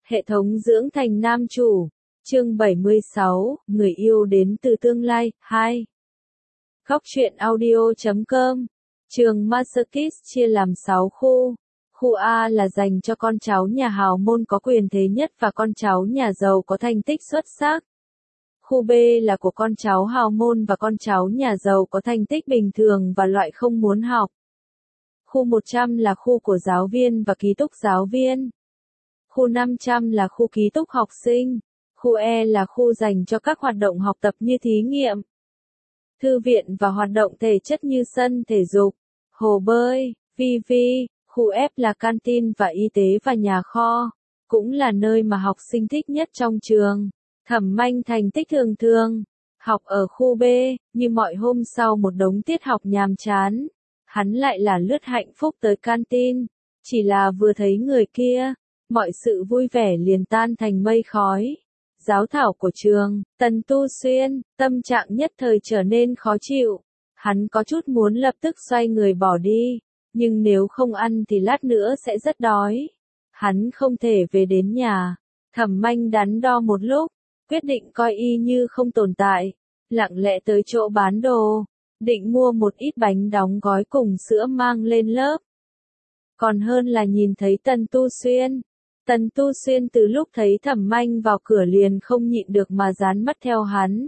Hệ thống dưỡng thành nam chủ. Chương 76, người yêu đến từ tương lai, 2. Góc truyện audio.com. Trường Masterkids chia làm 6 khu. Khu A là dành cho con cháu nhà hào môn có quyền thế nhất và con cháu nhà giàu có thành tích xuất sắc. Khu B là của con cháu hào môn và con cháu nhà giàu có thành tích bình thường và loại không muốn học. Khu 100 là khu của giáo viên và ký túc giáo viên. Khu 500 là khu ký túc học sinh. Khu E là khu dành cho các hoạt động học tập như thí nghiệm, thư viện và hoạt động thể chất như sân thể dục, hồ bơi, vi. Khu F là canteen và y tế và nhà kho, cũng là nơi mà học sinh thích nhất trong trường. Thẩm Manh thành tích thường thường, học ở khu B, như mọi hôm sau một đống tiết học nhàm chán, hắn lại là lướt hạnh phúc tới canteen, chỉ là vừa thấy người kia, mọi sự vui vẻ liền tan thành mây khói. Giáo thảo của trường, Tần Tu Xuyên, tâm trạng nhất thời trở nên khó chịu. Hắn có chút muốn lập tức xoay người bỏ đi, nhưng nếu không ăn thì lát nữa sẽ rất đói. Hắn không thể về đến nhà. Thẩm Manh đắn đo một lúc, quyết định coi y như không tồn tại, lặng lẽ tới chỗ bán đồ, định mua một ít bánh đóng gói cùng sữa mang lên lớp. Còn hơn là nhìn thấy Tần Tu Xuyên. Tần Tu Xuyên từ lúc thấy Thẩm Manh vào cửa liền không nhịn được mà dán mắt theo hắn.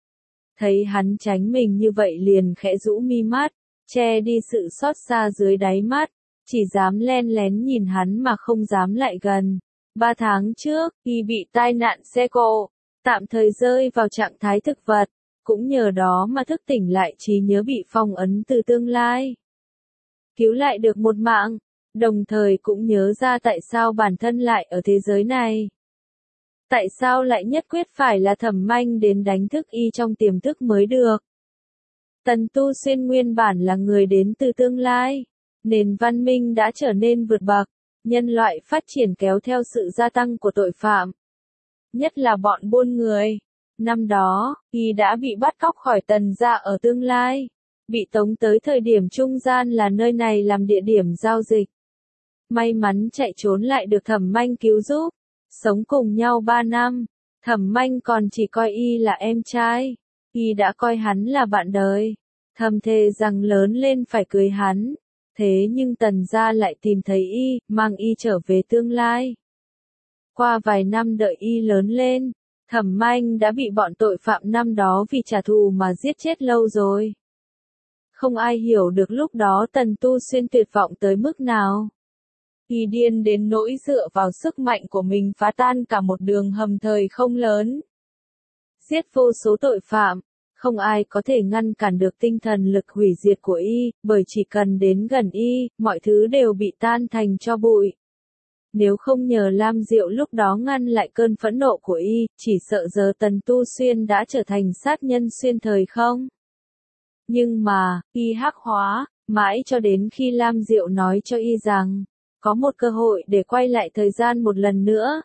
Thấy hắn tránh mình như vậy liền khẽ rũ mi mắt, che đi sự xót xa dưới đáy mắt, chỉ dám len lén nhìn hắn mà không dám lại gần. 3 tháng trước, y bị tai nạn xe cộ, tạm thời rơi vào trạng thái thực vật, cũng nhờ đó mà thức tỉnh lại trí nhớ bị phong ấn từ tương lai. Cứu lại được một mạng. Đồng thời cũng nhớ ra tại sao bản thân lại ở thế giới này. Tại sao lại nhất quyết phải là Thẩm Manh đến đánh thức y trong tiềm thức mới được. Tần Tu Xuyên nguyên bản là người đến từ tương lai. Nền văn minh đã trở nên vượt bậc. Nhân loại phát triển kéo theo sự gia tăng của tội phạm. Nhất là bọn buôn người. Năm đó, y đã bị bắt cóc khỏi Tần gia ở tương lai. Bị tống tới thời điểm trung gian là nơi này làm địa điểm giao dịch. May mắn chạy trốn lại được Thẩm Manh cứu giúp, sống cùng nhau 3 năm, Thẩm Manh còn chỉ coi y là em trai, y đã coi hắn là bạn đời, thầm thề rằng lớn lên phải cưới hắn, thế nhưng Tần gia lại tìm thấy y, mang y trở về tương lai. Qua vài năm đợi y lớn lên, Thẩm Manh đã bị bọn tội phạm năm đó vì trả thù mà giết chết lâu rồi. Không ai hiểu được lúc đó Tần Tu Xuyên tuyệt vọng tới mức nào. Y điên đến nỗi dựa vào sức mạnh của mình phá tan cả một đường hầm thời không lớn. Giết vô số tội phạm, không ai có thể ngăn cản được tinh thần lực hủy diệt của y, bởi chỉ cần đến gần y, mọi thứ đều bị tan thành tro bụi. Nếu không nhờ Lam Diệu lúc đó ngăn lại cơn phẫn nộ của y, chỉ sợ giờ Tần Tu Xuyên đã trở thành sát nhân xuyên thời không. Nhưng mà, y hắc hóa, mãi cho đến khi Lam Diệu nói cho y rằng, có một cơ hội để quay lại thời gian một lần nữa.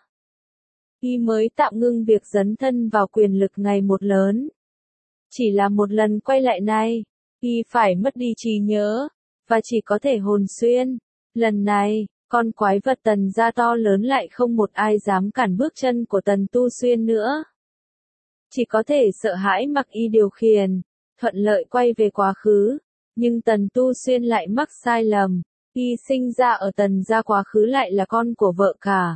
Y mới tạm ngưng việc dấn thân vào quyền lực ngày một lớn. Chỉ là một lần quay lại này, y phải mất đi trí nhớ, và chỉ có thể hồn xuyên. Lần này, con quái vật Tần gia to lớn lại không một ai dám cản bước chân của Tần Tu Xuyên nữa. Chỉ có thể sợ hãi mặc y điều khiển, thuận lợi quay về quá khứ, nhưng Tần Tu Xuyên lại mắc sai lầm. Y sinh ra ở Tần gia quá khứ lại là con của vợ cả.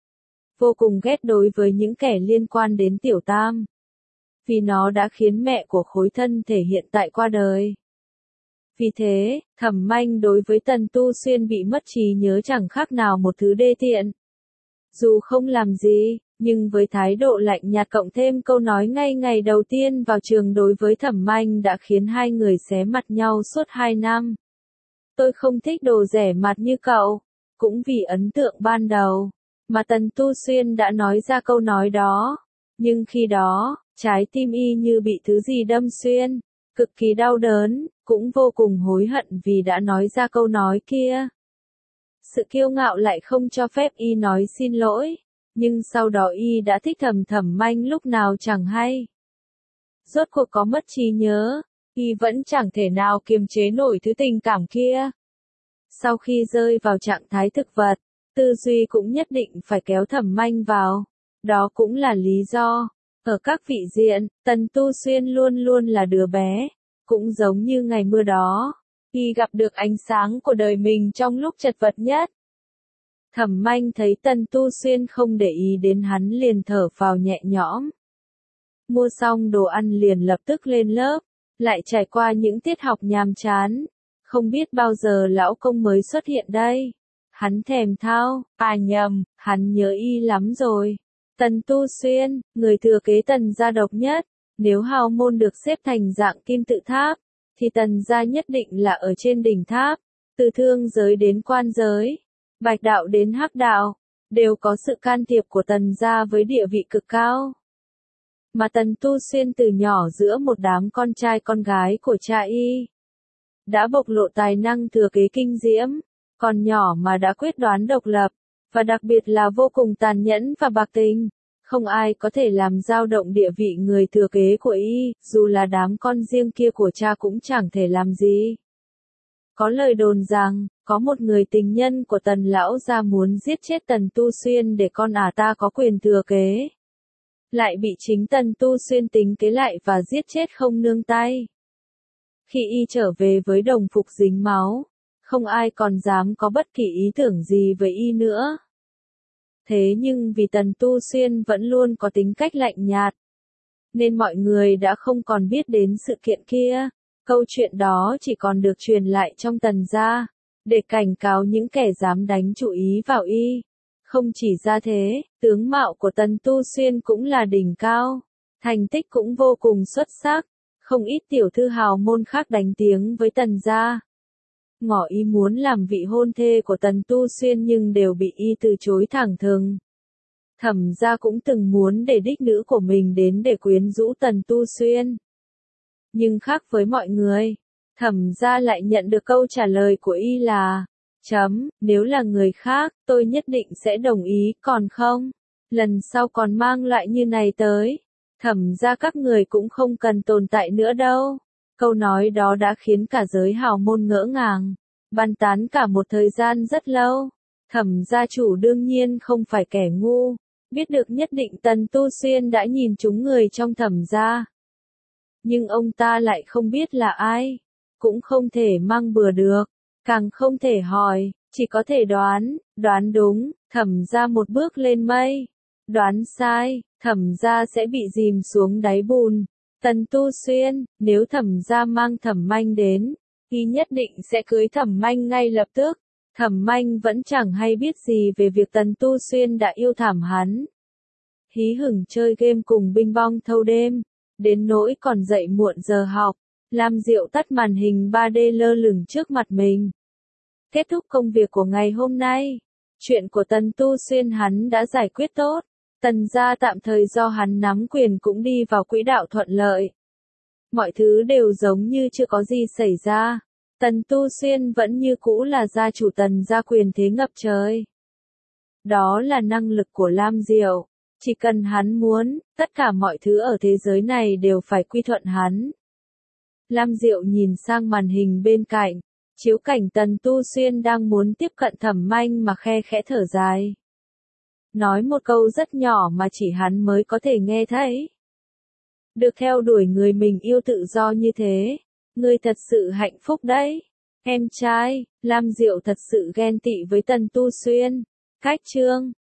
Vô cùng ghét đối với những kẻ liên quan đến Tiểu Tam. Vì nó đã khiến mẹ của khối thân thể hiện tại qua đời. Vì thế, Thẩm Manh đối với Tần Tu Xuyên bị mất trí nhớ chẳng khác nào một thứ đê tiện. Dù không làm gì, nhưng với thái độ lạnh nhạt cộng thêm câu nói ngay ngày đầu tiên vào trường đối với Thẩm Manh đã khiến hai người xé mặt nhau suốt 2 năm. Tôi không thích đồ rẻ mạt như cậu, cũng vì ấn tượng ban đầu, mà Tần Tu Xuyên đã nói ra câu nói đó. Nhưng khi đó, trái tim y như bị thứ gì đâm xuyên, cực kỳ đau đớn, cũng vô cùng hối hận vì đã nói ra câu nói kia. Sự kiêu ngạo lại không cho phép y nói xin lỗi, nhưng sau đó y đã thích Thẩm Manh lúc nào chẳng hay. Rốt cuộc có mất trí nhớ. Y vẫn chẳng thể nào kiềm chế nổi thứ tình cảm kia. Sau khi rơi vào trạng thái thực vật, tư duy cũng nhất định phải kéo Thẩm Manh vào. Đó cũng là lý do, ở các vị diện, Tần Tu Xuyên luôn luôn là đứa bé, cũng giống như ngày mưa đó, y gặp được ánh sáng của đời mình trong lúc chật vật nhất. Thẩm Manh thấy Tần Tu Xuyên không để ý đến hắn liền thở phào nhẹ nhõm. Mua xong đồ ăn liền lập tức lên lớp, lại trải qua những tiết học nhàm chán. Không biết bao giờ lão công mới xuất hiện đây. Hắn thèm thao, nhầm, hắn nhớ y lắm rồi. Tần Tu Xuyên, người thừa kế Tần gia độc nhất, nếu hào môn được xếp thành dạng kim tự tháp, thì Tần gia nhất định là ở trên đỉnh tháp, từ thương giới đến quan giới, bạch đạo đến hắc đạo, đều có sự can thiệp của Tần gia với địa vị cực cao. Mà Tần Tu Xuyên từ nhỏ giữa một đám con trai con gái của cha y, đã bộc lộ tài năng thừa kế kinh diễm, còn nhỏ mà đã quyết đoán độc lập, và đặc biệt là vô cùng tàn nhẫn và bạc tình. Không ai có thể làm dao động địa vị người thừa kế của y, dù là đám con riêng kia của cha cũng chẳng thể làm gì. Có lời đồn rằng, có một người tình nhân của Tần lão gia muốn giết chết Tần Tu Xuyên để con ta có quyền thừa kế. Lại bị chính Tần Tu Xuyên tính kế lại và giết chết không nương tay. Khi y trở về với đồng phục dính máu, không ai còn dám có bất kỳ ý tưởng gì với y nữa. Thế nhưng vì Tần Tu Xuyên vẫn luôn có tính cách lạnh nhạt, nên mọi người đã không còn biết đến sự kiện kia. Câu chuyện đó chỉ còn được truyền lại trong Tần gia, để cảnh cáo những kẻ dám đánh chú ý vào y. Không chỉ ra thế, tướng mạo của Tần Tu Xuyên cũng là đỉnh cao, thành tích cũng vô cùng xuất sắc. Không ít tiểu thư hào môn khác đánh tiếng với Tần gia, ngỏ ý muốn làm vị hôn thê của Tần Tu Xuyên nhưng đều bị y từ chối thẳng thừng. Thẩm gia cũng từng muốn để đích nữ của mình đến để quyến rũ Tần Tu Xuyên. Nhưng khác với mọi người, Thẩm gia lại nhận được câu trả lời của y là, nếu là người khác, tôi nhất định sẽ đồng ý, còn không, lần sau còn mang loại như này tới, Thẩm gia các người cũng không cần tồn tại nữa đâu. Câu nói đó đã khiến cả giới hào môn ngỡ ngàng, bàn tán cả một thời gian rất lâu. Thẩm gia chủ đương nhiên không phải kẻ ngu, biết được nhất định Tần Tu Xuyên đã nhìn trúng người trong Thẩm gia. Nhưng ông ta lại không biết là ai, cũng không thể mang bừa được, càng không thể hỏi, chỉ có thể đoán đúng, Thẩm gia một bước lên mây. Đoán sai, Thẩm gia sẽ bị dìm xuống đáy bùn. Tần Tu Xuyên, nếu Thẩm gia mang Thẩm Manh đến, y nhất định sẽ cưới Thẩm Manh ngay lập tức. Thẩm Manh vẫn chẳng hay biết gì về việc Tần Tu Xuyên đã yêu thảm hắn. Hí hửng chơi game cùng Binh Bong thâu đêm, đến nỗi còn dậy muộn giờ học. Lam Diệu tắt màn hình 3D lơ lửng trước mặt mình. Kết thúc công việc của ngày hôm nay, chuyện của Tần Tu Xuyên hắn đã giải quyết tốt. Tần gia tạm thời do hắn nắm quyền cũng đi vào quỹ đạo thuận lợi. Mọi thứ đều giống như chưa có gì xảy ra. Tần Tu Xuyên vẫn như cũ là gia chủ Tần gia, quyền thế ngập trời. Đó là năng lực của Lam Diệu. Chỉ cần hắn muốn, tất cả mọi thứ ở thế giới này đều phải quy thuận hắn. Lam Diệu nhìn sang màn hình bên cạnh, chiếu cảnh Tần Tu Xuyên đang muốn tiếp cận Thẩm Manh mà khe khẽ thở dài. Nói một câu rất nhỏ mà chỉ hắn mới có thể nghe thấy. Được theo đuổi người mình yêu tự do như thế, ngươi thật sự hạnh phúc đấy. Em trai, Lam Diệu thật sự ghen tị với Tần Tu Xuyên. Cách chương